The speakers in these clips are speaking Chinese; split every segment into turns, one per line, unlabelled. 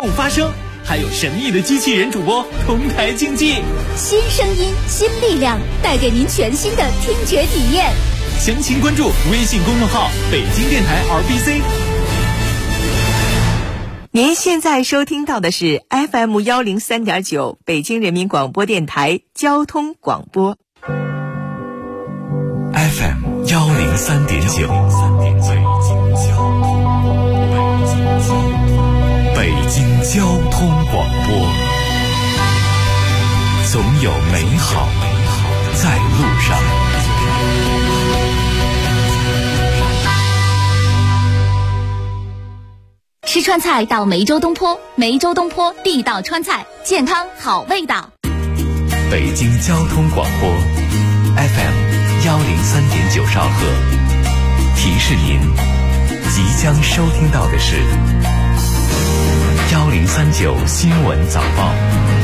梦发声，还有神秘的机器人主播同台竞技。
新声音，新力量，带给您全新的听觉体验。
详情关注微信公众号北京电台 RBC。
您现在收听到的是 FM 103.9北京人民广播电台交通广播。
FM 103.9，北京交通广播，总有美好在路上。
吃川菜到梅州东坡，梅州东坡地道川菜，健康好味道。
北京交通广播 FM 103.9兆赫，提示您即将收听到的是1039新闻早报。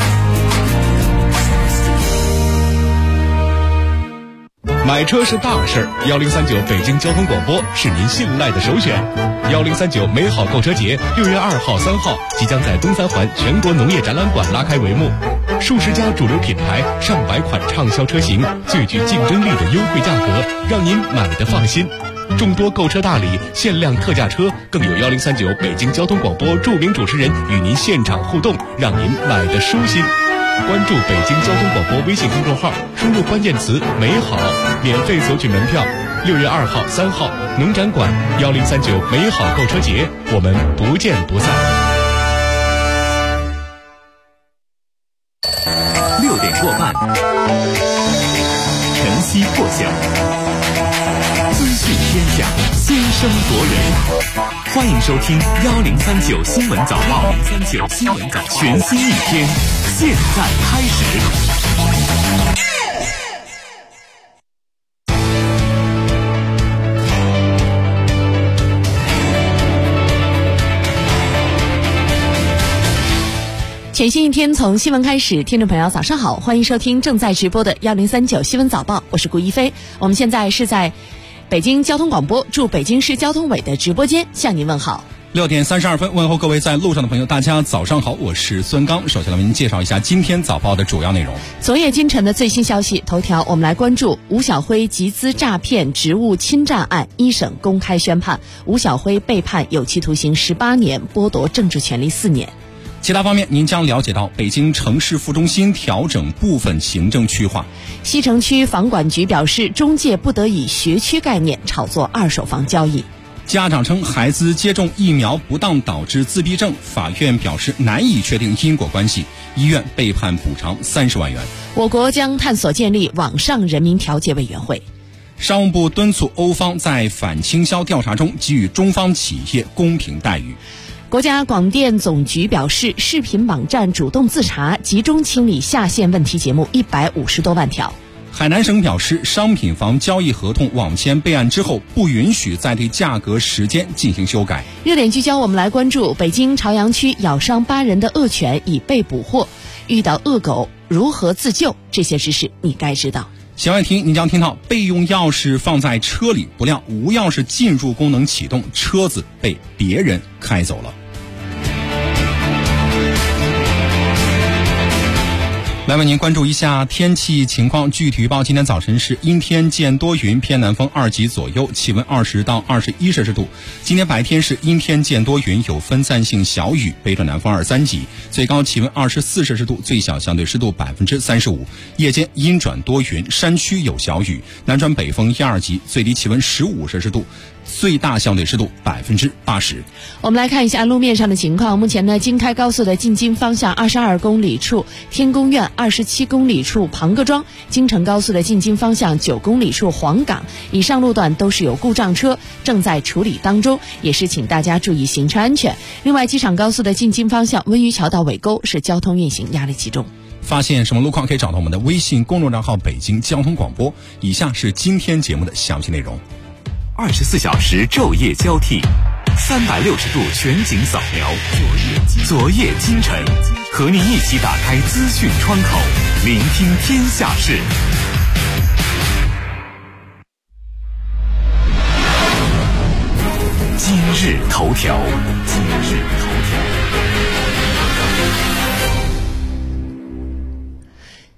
买车是大事，1039北京交通广播是您信赖的首选。1039美好购车节6月2号、3号即将在东三环全国农业展览馆拉开帷幕，数十家主流品牌、上百款畅销车型，最具竞争力的优惠价格，让您买得放心。众多购车大礼、限量特价车，更有1039北京交通广播著名主持人与您现场互动，让您买得舒心。关注北京交通广播微信公众号，输入关键词美好，免费索取门票。6月2号、3号农展馆1039美好购车节，我们不见不散。
6点过半，晨曦破晓，资讯天下，先声夺人。欢迎收听1039新闻早报，1039新闻早报，全新一天，现在开始。
全新一天从新闻开始，听众朋友早上好，欢迎收听正在直播的1039新闻早报，我是顾一飞。我们现在是在北京交通广播驻北京市交通委的直播间向您问好。
6点32分，问候各位在路上的朋友，大家早上好，我是孙刚。首先来为您介绍一下今天早报的主要内容。
昨夜今晨的最新消息头条，我们来关注吴晓辉集资诈骗职务侵占案，一审公开宣判，吴晓辉被判有期徒刑18年，剥夺政治权利4年。
其他方面，您将了解到北京城市副中心调整部分行政区划。
西城区房管局表示，中介不得以学区概念炒作二手房交易。
家长称孩子接种疫苗不当导致自闭症，法院表示难以确定因果关系，医院被判补偿30万元。
我国将探索建立网上人民调解委员会。
商务部敦促欧方在反倾销调查中给予中方企业公平待遇。
国家广电总局表示，视频网站主动自查，集中清理下线问题节目150多万条。
海南省表示，商品房交易合同网签备案之后，不允许再对价格时间进行修改。
热点聚焦，我们来关注北京朝阳区咬伤8人的恶犬已被捕获，遇到恶狗如何自救，这些知识你该知道。
弦外听，您将听到备用钥匙放在车里，不料无钥匙进入功能启动，车子被别人开走了。来为您关注一下天气情况，具体预报今天早晨是阴天见多云，偏南风2级左右，气温20到21摄氏度。今天白天是阴天见多云，有分散性小雨，北转南风2、3级，最高气温24摄氏度，最小相对湿度35%。夜间阴转多云，山区有小雨，南转北风1、2级，最低气温15摄氏度，最大相对湿度80%。
我们来看一下路面上的情况。目前呢，京开高速的进京方向22公里处天宫苑，27公里处庞各庄；京承高速的进京方向9公里处黄岗，以上路段都是有故障车，正在处理当中，也是请大家注意行车安全。另外，机场高速的进京方向温榆桥到尾沟是交通运行压力集中。
发现什么路况可以找到我们的微信公众账号北京交通广播。以下是今天节目的详细内容。
24小时昼夜交替，360度全景扫描，昨夜今晨，和您一起打开资讯窗口，聆听天下事。今日头条。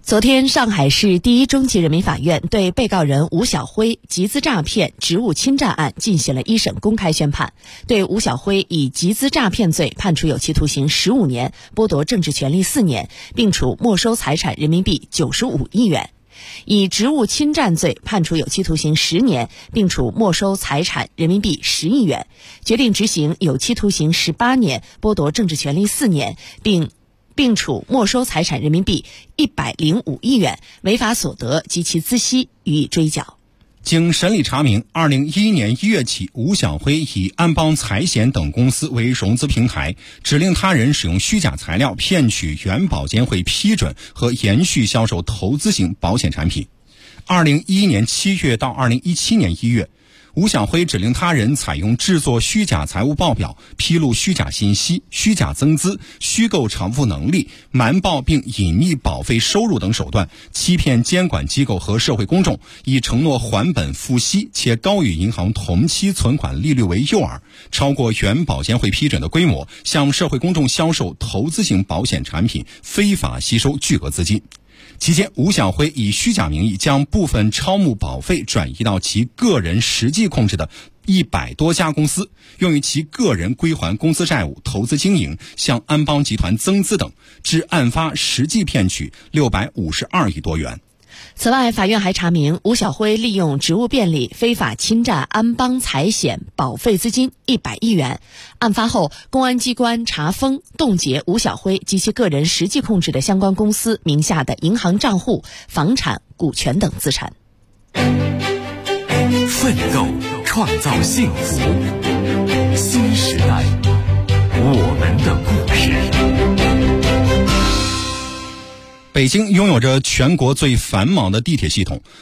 昨天，上海市第一中级人民法院对被告人吴晓辉集资诈骗、职务侵占案进行了一审公开宣判，对吴晓辉以集资诈骗罪判处有期徒刑15年，剥夺政治权利4年，并处没收财产人民币95亿元；以职务侵占罪判处有期徒刑10年，并处没收财产人民币10亿元，决定执行有期徒刑18年，剥夺政治权利4年，并处没收财产人民币105亿元，违法所得及其孳息予以追缴。
经审理查明，2011年1月起，吴晓辉以安邦财险等公司为融资平台，指令他人使用虚假材料骗取原保监会批准和延续销售投资型保险产品。2011年7月到2017年1月，吴晓辉指令他人采用制作虚假财务报表、披露虚假信息、虚假增资、虚构偿付能力、瞒报并隐匿保费收入等手段，欺骗监管机构和社会公众，以承诺还本付息且高于银行同期存款利率为诱饵，超过原保监会批准的规模，向社会公众销售投资型保险产品，非法吸收巨额资金。期间，吴晓辉以虚假名义将部分超募保费转移到其个人实际控制的100多家公司，用于其个人归还公司债务、投资经营、向安邦集团增资等，至案发实际骗取652亿多元。
此外，法院还查明，吴晓辉利用职务便利非法侵占安邦财险保费资金100亿元。案发后，公安机关查封、冻结吴晓辉及其个人实际控制的相关公司名下的银行账户、房产、股权等资产。
奋斗，创造幸福。新时代，我们的故事。
北京拥有着全国最繁忙的地铁系统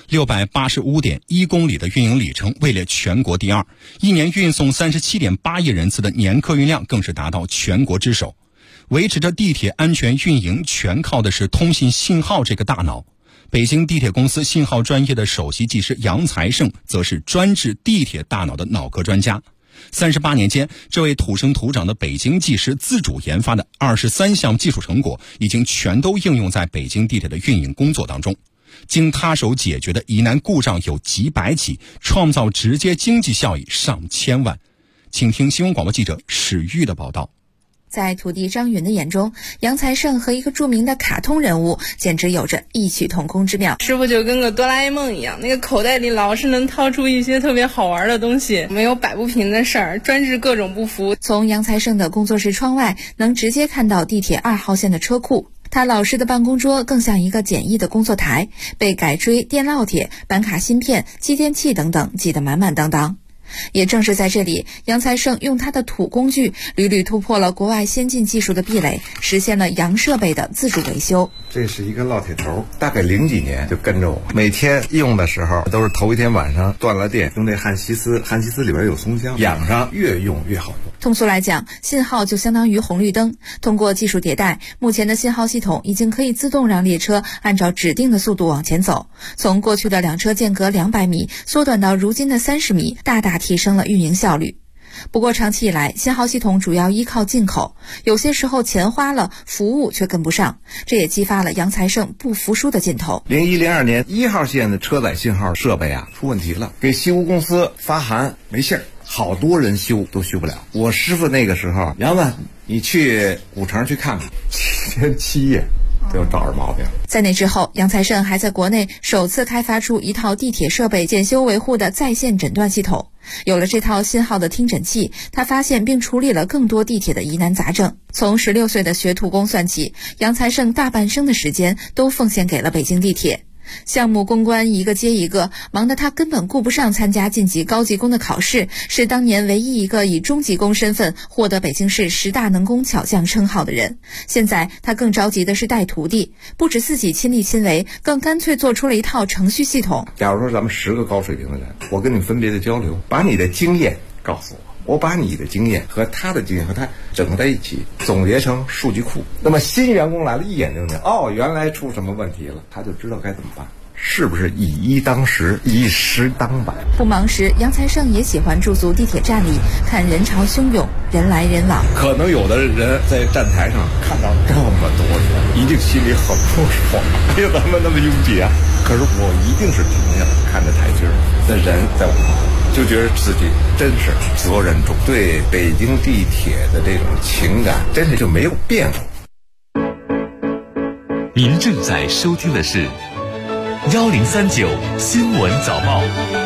，685.1公里的运营里程位列全国第2，一年运送37.8亿人次的年客运量更是达到全国之首。维持着地铁安全运营，全靠的是通信信号这个大脑。北京地铁公司信号专业的首席技师杨才胜，则是专治地铁大脑的脑科专家。38年间，这位土生土长的北京技师自主研发的23项技术成果，已经全都应用在北京地铁的运营工作当中。经他手解决的疑难故障有几百起，创造直接经济效益上千万。请听新闻广播记者史玉的报道。
在土地张云的眼中，杨才胜和一个著名的卡通人物简直有着异曲同工之妙。
师傅就跟个哆啦 A 梦一样，那个口袋里老是能掏出一些特别好玩的东西，没有摆不平的事儿，专治各种不服。
从杨才胜的工作室窗外，能直接看到地铁2号线的车库。他老师的办公桌更像一个简易的工作台，被改锥、电烙铁、板卡芯片、继电器等等挤得满满当当。也正是在这里，杨才胜用他的土工具屡屡突破了国外先进技术的壁垒，实现了洋设备的自主维修。
这是一个烙铁头，大概00几年就跟着我，每天用的时候都是头一天晚上断了电，用这焊锡丝，焊锡丝里边有松香，养上越用越好用。
通俗来讲，信号就相当于红绿灯。通过技术迭代，目前的信号系统已经可以自动让列车按照指定的速度往前走，从过去的2车间隔200米缩短到如今的30米，大大提升了运营效率。不过长期以来，信号系统主要依靠进口，有些时候钱花了，服务却跟不上，这也激发了杨才胜不服输的劲头。
01、02年1号线的车载信号设备出问题了，给西屋公司发函没信儿，好多人修都修不了。我师傅那个时候，杨子，你去古城去看看，7天7夜都找着毛病。
在那之后，杨才胜还在国内首次开发出一套地铁设备检修维护的在线诊断系统。有了这套信号的听诊器，他发现并处理了更多地铁的疑难杂症。从16岁的学徒工算起，杨才胜大半生的时间都奉献给了北京地铁。项目公关一个接一个，忙得他根本顾不上参加晋级高级工的考试，是当年唯一一个以中级工身份获得北京市10大能工巧匠称号的人。现在他更着急的是带徒弟，不止自己亲力亲为，更干脆做出了一套程序系统。
假如说咱们10个高水平的人，我跟你分别的交流，把你的经验告诉我，我把你的经验和他的经验和他整合在一起，总结成数据库。那么新员工来了，一眼就能原来出什么问题了，他就知道该怎么办。是不是以一当十，以10当百？
不忙时，杨才胜也喜欢驻足地铁站里，看人潮汹涌，人来人往。
可能有的人在站台上看到这么多人， 一定心里很不爽，哎呀，咱们那么拥挤啊！可是我一定是停下来看着台阶儿，那人在我旁边，就觉得自己真是责任重，对北京地铁的这种情感真是就没有变过。
您正在收听的是1039新闻早报。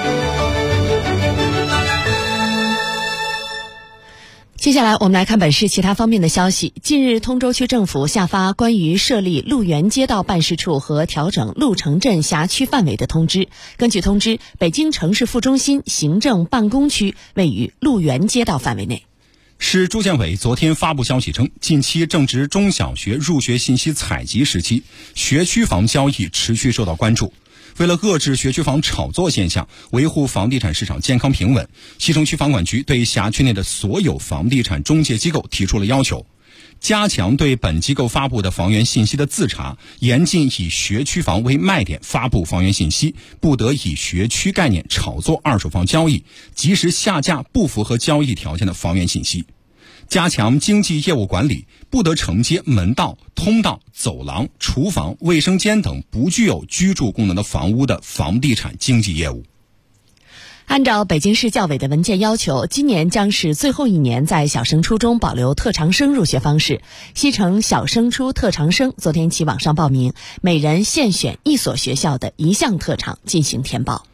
接下来我们来看本市其他方面的消息。近日，通州区政府下发关于设立路园街道办事处和调整鹿城镇辖区范围的通知。根据通知，北京城市副中心行政办公区位于路园街道范围内。
市住建委昨天发布消息称，近期正值中小学入学信息采集时期，学区房交易持续受到关注。为了遏制学区房炒作现象，维护房地产市场健康平稳，西城区房管局对辖区内的所有房地产中介机构提出了要求，加强对本机构发布的房源信息的自查，严禁以学区房为卖点发布房源信息，不得以学区概念炒作二手房交易，及时下架不符合交易条件的房源信息。加强经济业务管理，不得承接门道、通道、走廊、厨房、卫生间等不具有居住功能的房屋的房地产经纪业务。
按照北京市教委的文件要求，今年将是最后一年在小升初中保留特长生入学方式。西城小升初特长生昨天起网上报名，每人限选一所学校的一项特长进行填报。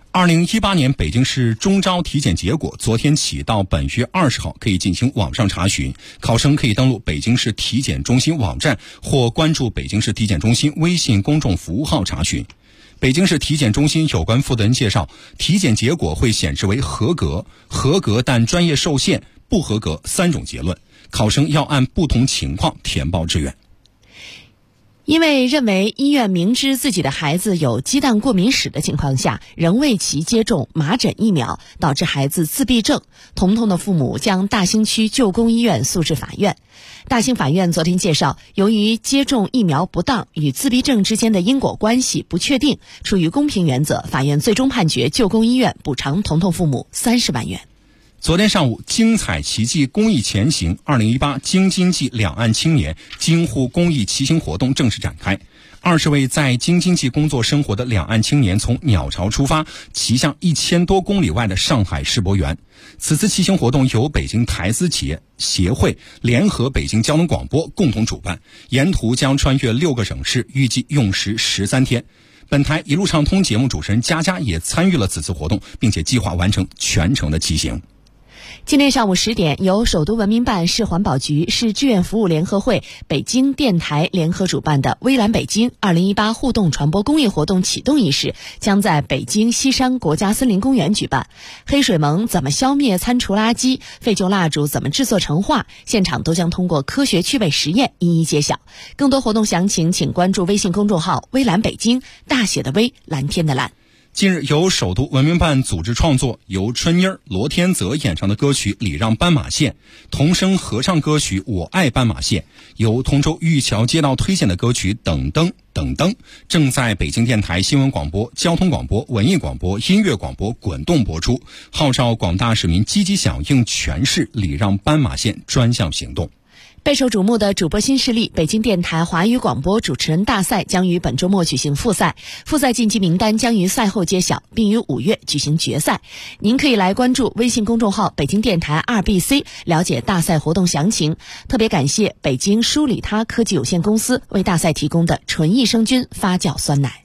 2018年北京市中招体检结果昨天起到本月20号可以进行网上查询，考生可以登录北京市体检中心网站或关注北京市体检中心微信公众服务号查询。北京市体检中心有关负责人介绍，体检结果会显示为合格、合格但专业受限、不合格3种结论，考生要按不同情况填报志愿。
因为认为医院明知自己的孩子有鸡蛋过敏史的情况下，仍为其接种麻疹疫苗，导致孩子自闭症，童童的父母将大兴区旧宫医院诉至法院。大兴法院昨天介绍，由于接种疫苗不当与自闭症之间的因果关系不确定，出于公平原则，法院最终判决旧宫医院补偿童童父母30万元。
昨天上午，精彩奇迹公益前行2018京津冀两岸青年京沪公益骑行活动正式展开。20位在京津冀工作生活的两岸青年从鸟巢出发，骑向1000多公里外的上海世博园。此次骑行活动由北京台资企业协会联合北京交通广播共同主办，沿途将穿越6个省市，预计用时13天。本台一路畅通节目主持人佳佳也参与了此次活动，并且计划完成全程的骑行。
今天上午10点，由首都文明办、市环保局、市志愿服务联合会、北京电台联合主办的微蓝北京2018互动传播公益活动启动仪式将在北京西山国家森林公园举办。黑水虻怎么消灭餐厨垃圾，废旧蜡烛怎么制作成画，现场都将通过科学趣味实验一一揭晓。更多活动详情请关注微信公众号微蓝北京，大写的微，蓝天的蓝。
近日，由首都文明办组织创作，由春妮儿、罗天泽演唱的歌曲《礼让斑马线》，童声合唱歌曲《我爱斑马线》，由通州玉桥街道推荐的歌曲《等灯等灯》，正在北京电台新闻广播、交通广播、文艺广播、音乐广播滚动播出，号召广大市民积极响应全市礼让斑马线专项行动。
备受瞩目的主播新势力北京电台华语广播主持人大赛将于本周末举行复赛，复赛晋级名单将于赛后揭晓，并于5月举行决赛。您可以来关注微信公众号北京电台2BC 了解大赛活动详情。特别感谢北京舒里他科技有限公司为大赛提供的纯益生菌发酵酸奶。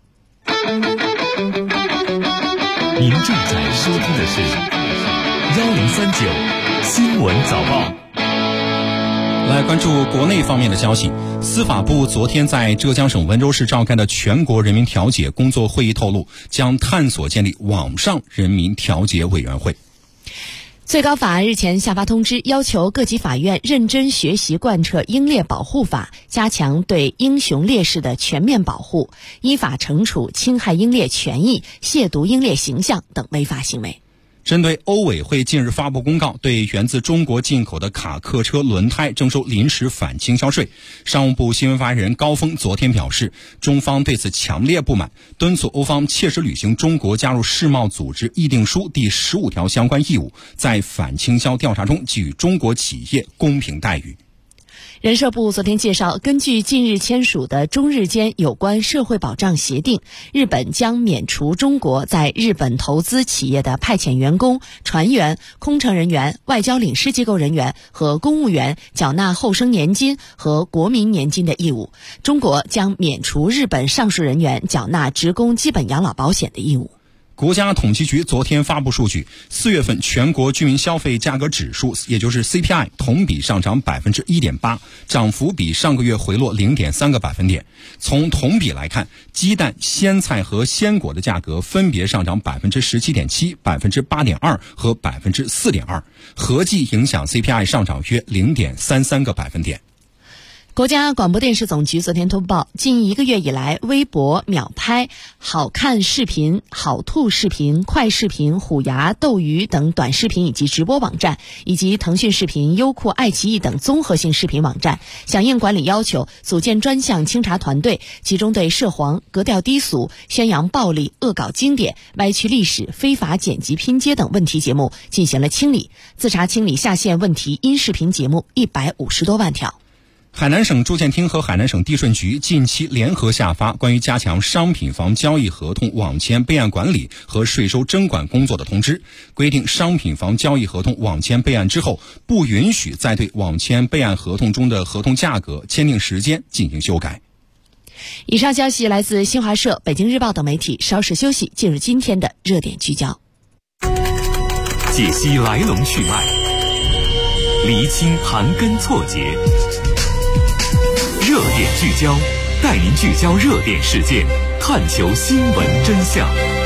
您正在收听的是1039新闻早报。
来关注国内方面的消息，司法部昨天在浙江省温州市召开的全国人民调解工作会议透露，将探索建立网上人民调解委员会。
最高法日前下发通知，要求各级法院认真学习贯彻英烈保护法，加强对英雄烈士的全面保护，依法惩处侵害英烈权益、亵渎英烈形象等违法行为。
针对欧委会近日发布公告，对源自中国进口的卡客车轮胎征收临时反倾销税，商务部新闻发言人高峰昨天表示，中方对此强烈不满，敦促欧方切实履行中国加入世贸组织议定书第15条相关义务，在反倾销调查中给予中国企业公平待遇。
人社部昨天介绍，根据近日签署的中日间有关社会保障协定，日本将免除中国在日本投资企业的派遣员工、船员、空乘人员、外交领事机构人员和公务员缴纳后生年金和国民年金的义务。中国将免除日本上述人员缴纳职工基本养老保险的义务。
国家统计局昨天发布数据，4月份全国居民消费价格指数，也就是 CPI， 同比上涨 1.8%， 涨幅比上个月回落 0.3个百分点。从同比来看，鸡蛋、鲜菜和鲜果的价格分别上涨 17.7%、8.2% 和 4.2%， 合计影响 CPI 上涨约 0.33个百分点。
国家广播电视总局昨天通报，近1个月以来，微博、秒拍、好看视频、好兔视频、快视频、虎牙、斗鱼等短视频以及直播网站，以及腾讯视频、优酷、爱奇艺等综合性视频网站，响应管理要求，组建专项清查团队，集中对涉黄、格调低俗、宣扬暴力、恶搞经典、歪曲历史、非法剪辑拼接等问题节目进行了清理，自查清理下线问题音视频节目150多万条。
海南省住建厅和海南省地税局近期联合下发关于加强商品房交易合同网签备案管理和税收征管工作的通知，规定商品房交易合同网签备案之后，不允许再对网签备案合同中的合同价格、签订时间进行修改。
以上消息来自新华社、北京日报等媒体，稍事休息，进入今天的热点聚焦，
解析来龙去脉，厘清盘根错节。热点聚焦，带您聚焦热点事件，探求新闻真相。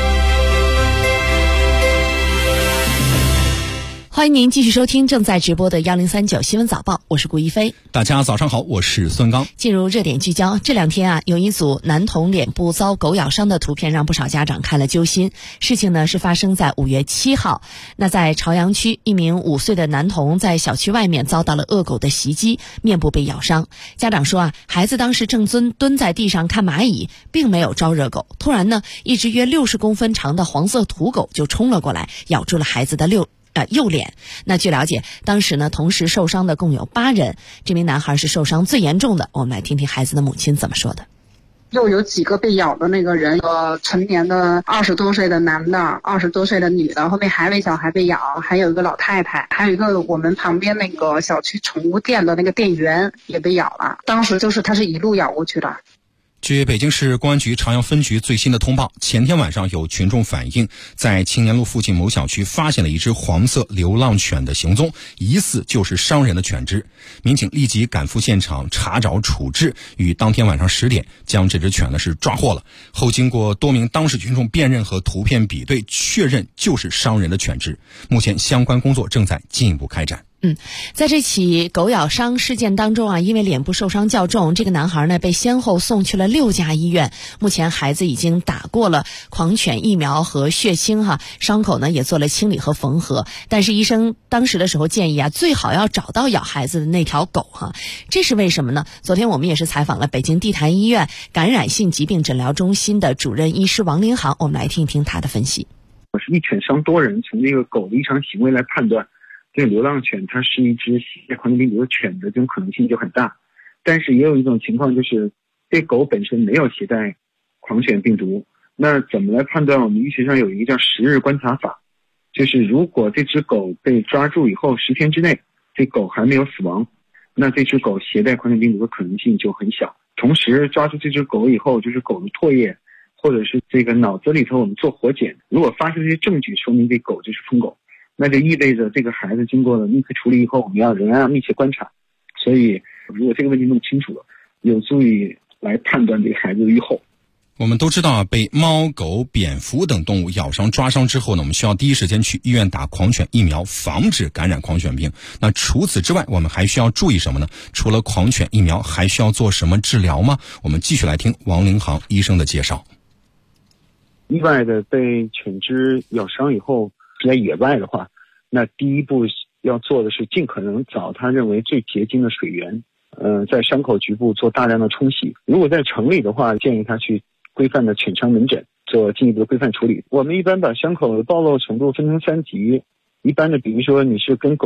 欢迎您继续收听正在直播的1039新闻早报，我是顾一飞。
大家早上好，我是孙刚。
进入热点聚焦，这2天有一组男童脸部遭狗咬伤的图片让不少家长看了揪心。事情呢是发生在5月7号，那在朝阳区，一名5岁的男童在小区外面遭到了恶狗的袭击，面部被咬伤。家长说孩子当时正蹲在地上看蚂蚁，并没有招惹狗，突然呢，一只约60公分长的黄色土狗就冲了过来，咬住了孩子的右脸。那据了解，当时呢，同时受伤的共有8人，这名男孩是受伤最严重的。我们来听听孩子的母亲怎么说的。
又有几个被咬的那个人，成年的20多岁的男的，20多岁的女的，后面还有一小孩被咬，还有一个老太太，还有一个我们旁边那个小区宠物店的那个店员也被咬了。当时就是他是一路咬过去的。
据北京市公安局朝阳分局最新的通报，前天晚上有群众反映，在青年路附近某小区发现了一只黄色流浪犬的行踪，疑似就是伤人的犬只。民警立即赶赴现场查找处置，于当天晚上10点将这只犬呢是抓获了。后经过多名当事群众辨认和图片比对，确认就是伤人的犬只。目前相关工作正在进一步开展。
在这起狗咬伤事件当中因为脸部受伤较重，这个男孩呢被先后送去了6家医院。目前孩子已经打过了狂犬疫苗和血清伤口呢也做了清理和缝合。但是医生当时的时候建议最好要找到咬孩子的那条狗这是为什么呢？昨天我们也是采访了北京地坛医院感染性疾病诊疗中心的主任医师王林航，我们来听一听他的分析。
我是一犬伤多人，从这个狗的异常行为来判断，这个流浪犬它是一只携带狂犬病毒的犬的这种可能性就很大。但是也有一种情况，就是这狗本身没有携带狂犬病毒。那怎么来判断？我们医学上有一个叫10日观察法，就是如果这只狗被抓住以后10天之内，这狗还没有死亡，那这只狗携带狂犬病毒的可能性就很小。同时抓住这只狗以后，就是狗的唾液或者是这个脑子里头我们做活检，如果发现这些证据，说明这狗就是疯狗，那就意味着这个孩子经过了密切处理以后，我们仍然要密切观察。所以如果这个问题弄清楚了，有助于来判断这个孩子的预后。
我们都知道被猫、狗、蝙蝠等动物咬伤、抓伤之后呢，我们需要第一时间去医院打狂犬疫苗，防止感染狂犬病。那除此之外，我们还需要注意什么呢？除了狂犬疫苗，还需要做什么治疗吗？我们继续来听王林航医生的介绍。
意外的被犬只咬伤以后是在野外的话，那第一步要做的是尽可能找他认为最洁净的水源，在伤口局部做大量的冲洗。如果在城里的话，建议他去规范的犬伤门诊做进一步的规范处理。我们一般把伤口的暴露程度分成3级，一般的比如说你是跟狗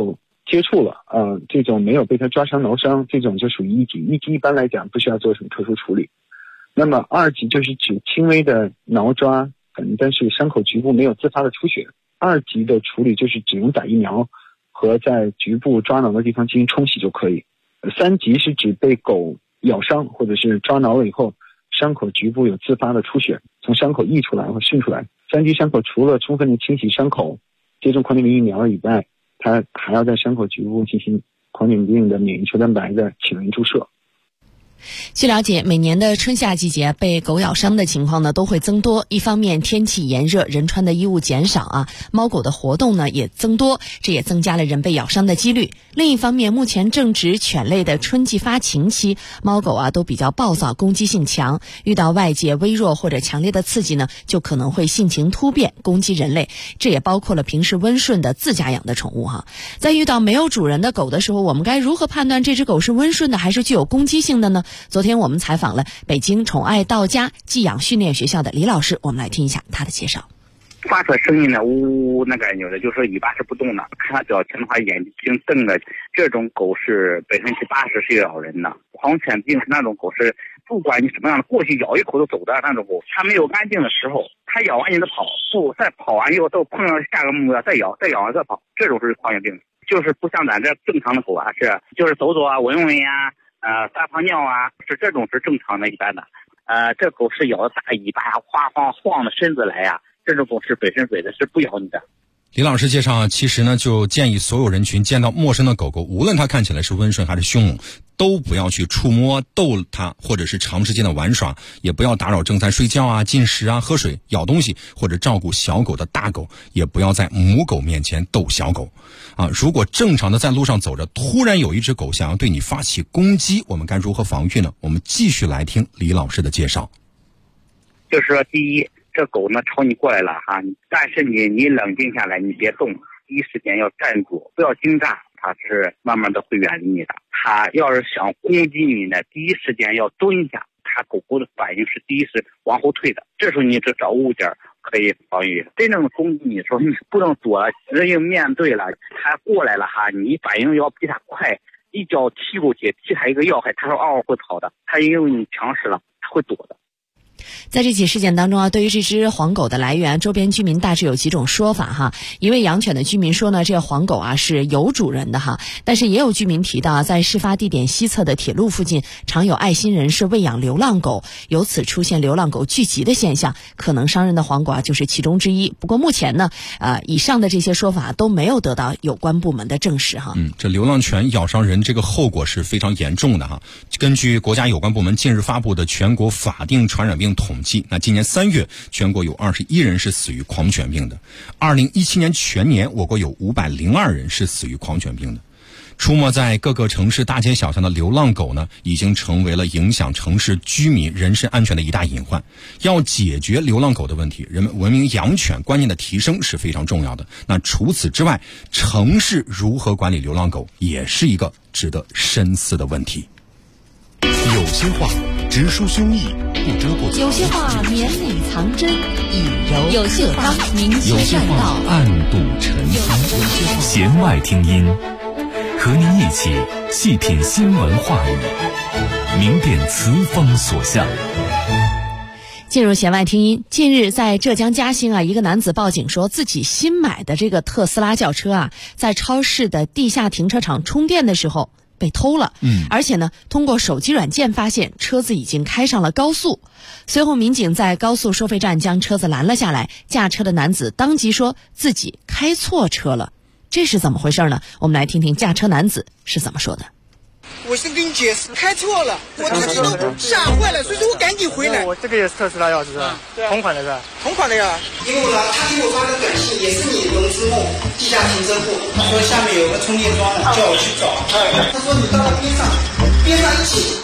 接触了，这种没有被它抓伤挠伤，这种就属于1级。1级一般来讲不需要做什么特殊处理。那么2级就是指轻微的挠抓，但是伤口局部没有自发的出血。2级的处理就是只用打疫苗和在局部抓挠的地方进行冲洗就可以。3级是指被狗咬伤或者是抓挠了以后，伤口局部有自发的出血，从伤口溢出来或渗出来。3级伤口除了充分的清洗伤口、接种狂犬病疫苗以外，它还要在伤口局部进行狂犬病的免疫球蛋白的起源注射。
据了解，每年的春夏季节被狗咬伤的情况呢都会增多。一方面天气炎热，人穿的衣物减少啊，猫狗的活动呢也增多，这也增加了人被咬伤的几率。另一方面，目前正值犬类的春季发情期，猫狗啊都比较暴躁，攻击性强，遇到外界微弱或者强烈的刺激呢，就可能会性情突变，攻击人类。这也包括了平时温顺的自家养的宠物哈。在遇到没有主人的狗的时候，我们该如何判断这只狗是温顺的还是具有攻击性的呢？昨天我们采访了北京宠爱到家寄养训练学校的李老师，我们来听一下他的介绍。
发出声音呢，呜呜那感觉的，就是尾巴是不动的，看它表情的话，眼睛瞪着。这种狗是本身是80岁咬人的。狂犬病是那种狗是不管你什么样的，过去咬一口就走的那种狗，它没有安静的时候，它咬完你就跑，不再跑完以后都碰到下个目标再咬完再跑，这种是狂犬病。就是不像咱这正常的狗啊，就是走走啊，闻闻呀。撒泡尿啊，这种是正常的一般的。这狗是咬的大尾巴呀，晃的身子来呀，这种狗是本身嘴的是不咬你的。
李老师介绍，其实呢就建议所有人群见到陌生的狗狗，无论它看起来是温顺还是凶猛，都不要去触摸逗它，或者是长时间的玩耍，也不要打扰正在睡觉啊、进食啊、喝水、咬东西或者照顾小狗的大狗，也不要在母狗面前逗小狗啊。如果正常的在路上走着，突然有一只狗想要对你发起攻击，我们该如何防御呢？我们继续来听李老师的介绍。
就是说，第一，这狗呢朝你过来了哈，但是你冷静下来，你别动，第一时间要站住，不要惊乍，它是慢慢的会远离你的。它要是想攻击你呢，第一时间要蹲下，它狗狗的反应是第一是往后退的，这时候你只找物件可以防御。真正攻击你的时候，你不能躲，直接面对了，它过来了哈，你反应要比它快，一脚踢过去，踢它一个要害，它是嗷嗷会跑的，它因为你强势了，它会躲的。
在这起事件当中啊，对于这只黄狗的来源，周边居民大致有几种说法哈。一位养犬的居民说呢，这黄狗啊是有主人的哈，但是也有居民提到啊，在事发地点西侧的铁路附近，常有爱心人士喂养流浪狗，由此出现流浪狗聚集的现象，可能伤人的黄狗啊就是其中之一。不过目前呢，以上的这些说法都没有得到有关部门的证实哈。
这流浪犬咬伤人，这个后果是非常严重的哈。根据国家有关部门近日发布的全国法定传染病统计，那今年3月全国有21人是死于狂犬病的。2017年全年我国有502人是死于狂犬病的。出没在各个城市大街小巷的流浪狗呢，已经成为了影响城市居民人身安全的一大隐患。要解决流浪狗的问题，人们文明养犬观念的提升是非常重要的。那除此之外，城市如何管理流浪狗也是一个值得深思的问题。
有些话直抒胸臆，不遮不藏；
有些话绵里藏针，以柔
有些话
明
有些话暗度陈仓。弦外听音，和您一起细品新闻话语，明辨词风所向。
进入弦外听音，近日在浙江嘉兴啊，一个男子报警说自己新买的这个特斯拉轿车啊，在超市的地下停车场充电的时候被偷了，而且呢，通过手机软件发现车子已经开上了高速。随后民警在高速收费站将车子拦了下来，驾车的男子当即说自己开错车了。这是怎么回事呢？我们来听听驾车男子是怎么说的。
我是跟你解释，开错了，我自己都吓坏了，所以说我赶紧回来。
我这个也是特斯拉钥匙是吧？对啊，同款的是吧？
同款的呀。因为他给我发个短信，也是你融资梦地下停车库，他说下面有个充电桩的，叫我去找。他说你到了边上一起，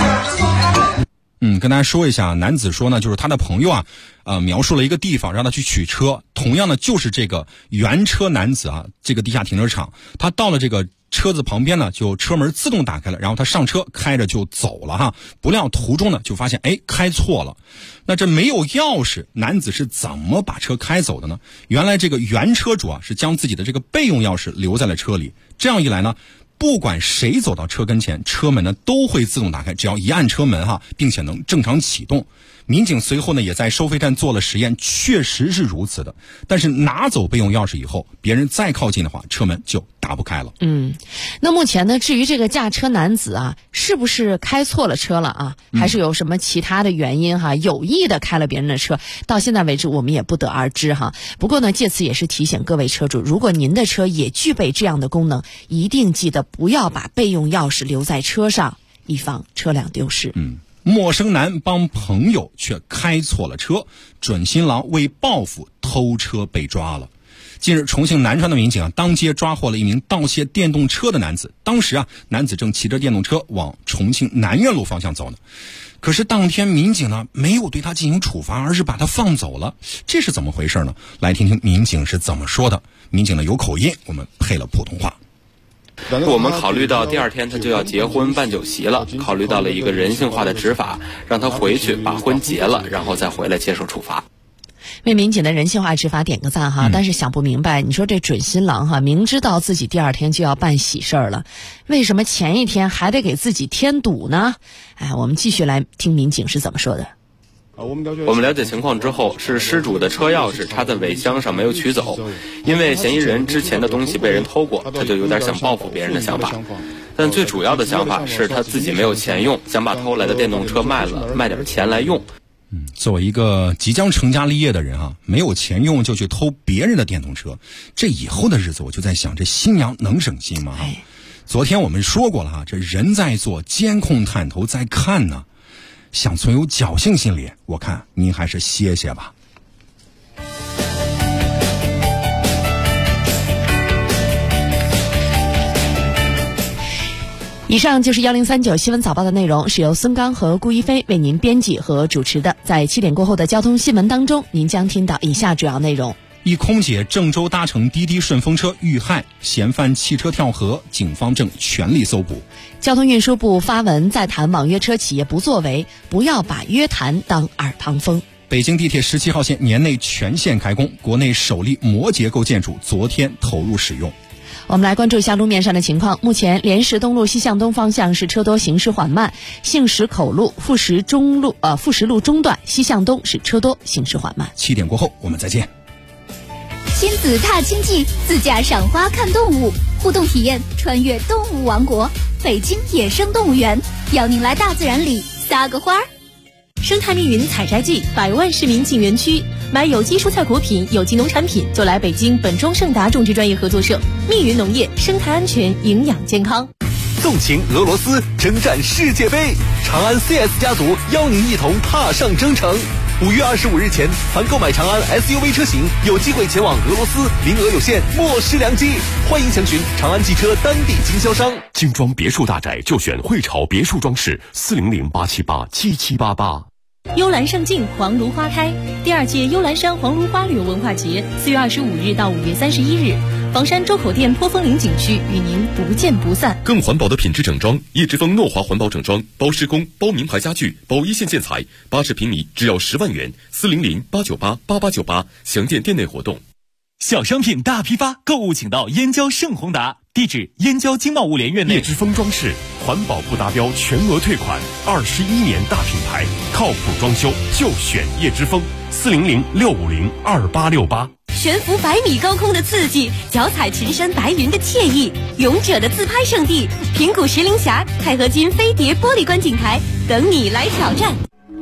跟大家说一下，男子说呢，就是他的朋友描述了一个地方让他去取车，同样的就是这个原车男子这个地下停车场，他到了这个车子旁边呢，就车门自动打开了，然后他上车开着就走了哈。不料途中呢就发现开错了。那这没有钥匙，男子是怎么把车开走的呢？原来这个原车主是将自己的这个备用钥匙留在了车里， 这样一来呢，不管谁走到车跟前，车门呢都会自动打开，只要一按车门并且能正常启动。民警随后呢也在收费站做了实验，确实是如此的。但是拿走备用钥匙以后，别人再靠近的话，车门就打不开了。
那目前呢，至于这个驾车男子是不是开错了车了还是有什么其他的原因有意的开了别人的车，到现在为止我们也不得而知不过呢，借此也是提醒各位车主，如果您的车也具备这样的功能，一定记得不要把备用钥匙留在车上，以防车辆丢失。
陌生男帮朋友却开错了车，准新郎为报复偷车被抓了。近日，重庆南川的民警当街抓获了一名盗窃电动车的男子。当时男子正骑着电动车往重庆南苑路方向走呢。可是当天民警呢没有对他进行处罚，而是把他放走了。这是怎么回事呢？来听听民警是怎么说的。民警呢有口音，我们配了普通话。
我们考虑到第二天他就要结婚办酒席了，考虑到了一个人性化的执法，让他回去把婚结了，然后再回来接受处罚。
为民警的人性化执法点个赞但是想不明白，你说这准新郎明知道自己第二天就要办喜事了，为什么前一天还得给自己添堵呢？我们继续来听民警是怎么说的。
我们了解情况之后，是失主的车钥匙插在尾箱上没有取走，因为嫌疑人之前的东西被人偷过，他就有点想报复别人的想法。但最主要的想法是他自己没有钱用，想把偷来的电动车卖了，卖点钱来用。
作为一个即将成家立业的人没有钱用就去偷别人的电动车，这以后的日子我就在想，这新娘能省心吗？昨天我们说过了这人在做，监控探头在看呢。想存有侥幸心理，我看您还是歇歇吧。
以上就是1039新闻早报的内容，是由孙刚和顾一飞为您编辑和主持的。在7点过后的交通新闻当中，您将听到以下主要内容：
一空姐郑州搭乘滴滴顺风车遇害，嫌犯汽车跳河，警方正全力搜捕。
交通运输部发文再谈网约车企业不作为，不要把约谈当耳旁风。
北京地铁17号线年内全线开工，国内首例膜结构建筑昨天投入使用。
我们来关注一下路面上的情况。目前莲石东路西向东方向是车多，行驶缓慢；杏石口路富石路中段西向东是车多，行驶缓慢。
7点过后我们再见。
亲子踏青记，自驾赏花看动物，互动体验穿越动物王国，北京野生动物园，邀您来大自然里撒个花儿。
生态密云采摘季，100万市民进园区，买有机蔬菜果品、有机农产品就来北京本庄盛达种植专业合作社，密云农业，生态安全，营养健康。
纵情俄罗斯，征战世界杯，长安 CS 家族邀您一同踏上征程。5月25日前，凡购买长安 SUV 车型，有机会前往俄罗斯，名额有限，莫失良机。欢迎详询长安汽车当地经销商。
精装别墅大宅就选汇潮别墅装饰，400-878-7788。
幽兰胜境，黄芦花开。第2届幽兰山黄芦花旅游文化节，4月25日到5月31日，房山周口店坡峰岭景区与您不见不散。
更环保的品质整装，叶之峰诺华环保整装，包施工、包名牌家具、包一线建材，80平米只要10万元，400-898-8898，详见店内活动。
小商品大批发，购物请到燕郊盛宏达，地址燕郊经贸物联院内。
叶之峰装饰，环保不达标全额退款，21年大品牌，靠谱装修就选叶之峰，400-650-2868。
悬浮100米高空的刺激，脚踩群山白云的惬意，勇者的自拍圣地平谷石林峡钛合金飞碟玻璃观景台，等你来挑战。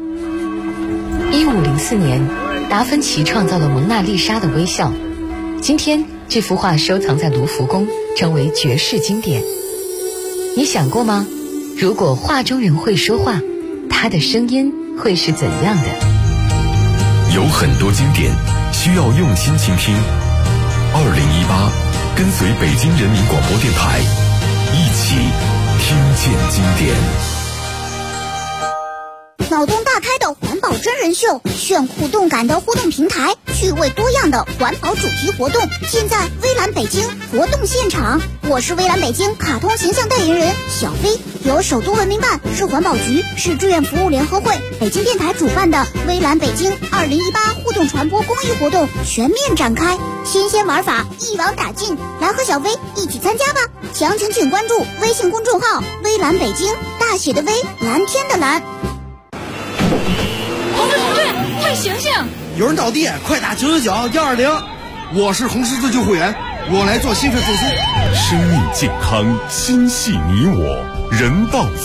1504年，达芬奇创造了蒙娜丽莎的微笑。今天，这幅画收藏在卢浮宫，成为绝世经典。你想过吗？如果画中人会说话，他的声音会是怎样的？
有很多经典需要用心倾听。2018，跟随北京人民广播电台，一起听见经典。
脑洞大开的环保真人秀，炫酷动感的互动平台，趣味多样的环保主题活动，现在微蓝北京活动现场。我是微蓝北京卡通形象代言人小飞，由首都文明办、市环保局、市志愿服务联合会、北京电台主办的微蓝北京2018互动传播公益活动全面展开，新鲜玩法一网打尽，来和小飞一起参加吧！详情请关注微信公众号微蓝北京，大写的微，蓝天的蓝。
同志，快醒醒！
有人倒地，快打999-120。我是红十字救护员，我来做心肺复苏。
生命健康，心系你我，人道